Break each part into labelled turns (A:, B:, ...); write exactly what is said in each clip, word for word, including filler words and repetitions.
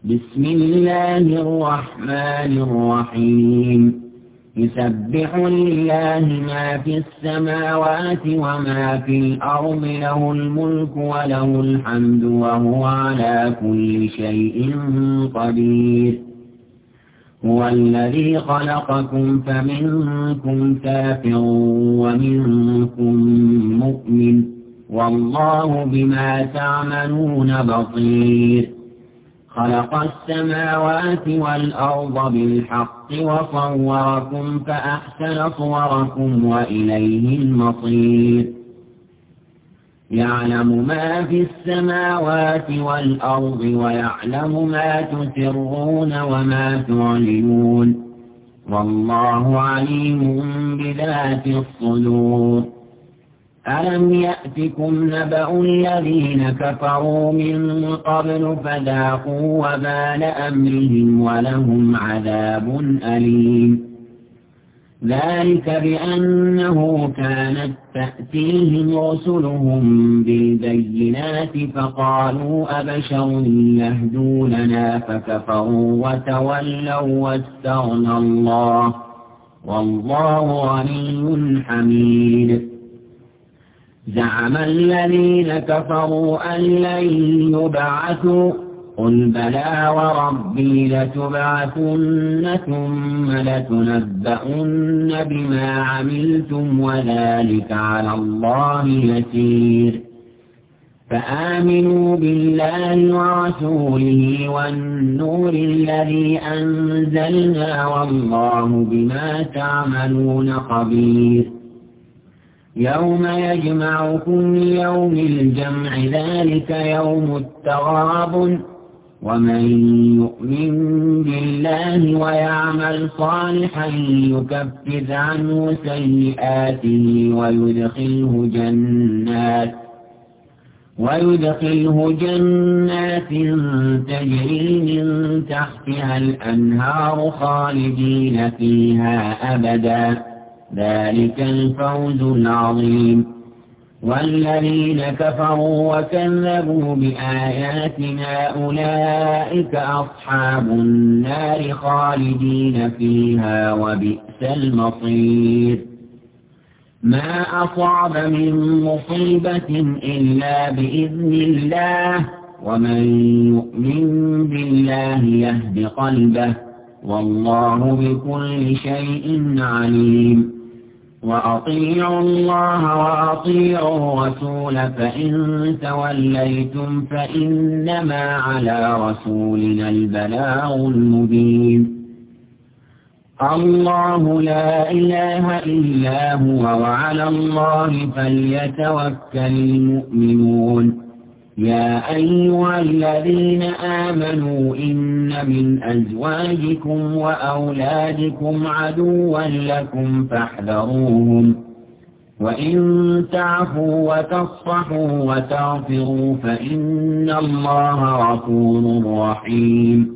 A: بسم الله الرحمن الرحيم يسبح لله ما في السماوات وما في الأرض له الملك وله الحمد وهو على كل شيء قدير هو الذي خلقكم فمنكم كافر ومنكم مؤمن والله بما تعملون بصير خلق السماوات والأرض بالحق وصوركم فأحسن صوركم وإليه المصير يعلم ما في السماوات والأرض ويعلم ما تسرون وما تعلنون والله عليم بذات الصدور ألم يأتكم نبأ الذين كفروا من قبل فذاقوا وبال أمرهم ولهم عذاب أليم ذلك بأنه كانت تأتيهم رسلهم بالبينات فقالوا أبشر يهدوننا فكفروا وتولوا واستغنى الله والله غني حميد زعم الذين كفروا أن لن يبعثوا قل بلى وربي لتبعثن ثم لتنبؤن بما عملتم وذلك على الله يسير فآمنوا بالله ورسوله والنور الذي أنزلنا والله بما تعملون خبير يوم يجمعكم يوم الجمع ذلك يوم التغابن ومن يؤمن بالله ويعمل صالحا يكفر عنه سيئاته ويدخله جنات ويدخله جنات تجري من تحتها الأنهار خالدين فيها أبدا ذلك الفوز العظيم والذين كفروا وكذبوا بآياتنا أولئك أصحاب النار خالدين فيها وبئس المصير ما أصاب من مصيبة إلا بإذن الله ومن يؤمن بالله يهد قلبه والله بكل شيء عليم وأطيعوا الله وأطيعوا الرسول فإن توليتم فإنما على رسولنا البلاغ المبين الله لا إله إلا هو وعلى الله فليتوكل المؤمنون يا أيها الذين آمنوا إن من أزواجكم وأولادكم عدوا لكم فاحذروهم وإن تعفوا وتصفحوا وتغفروا فإن الله غفور رحيم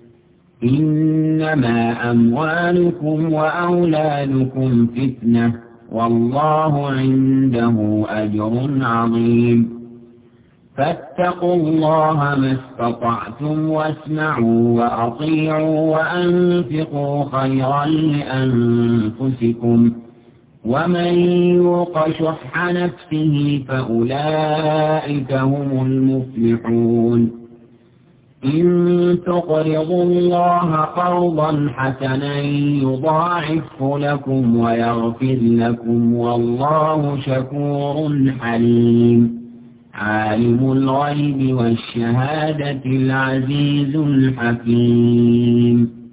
A: إنما أموالكم وأولادكم فتنة والله عنده أجر عظيم فاتقوا الله ما استطعتم واسمعوا وأطيعوا وأنفقوا خيرا لأنفسكم ومن يوق شح نفسه فأولئك هم المفلحون إن تقرضوا الله قرضا حسنا يضاعفه لكم ويغفر لكم والله شكور حليم عالم الغيب والشهادة العزيز الحكيم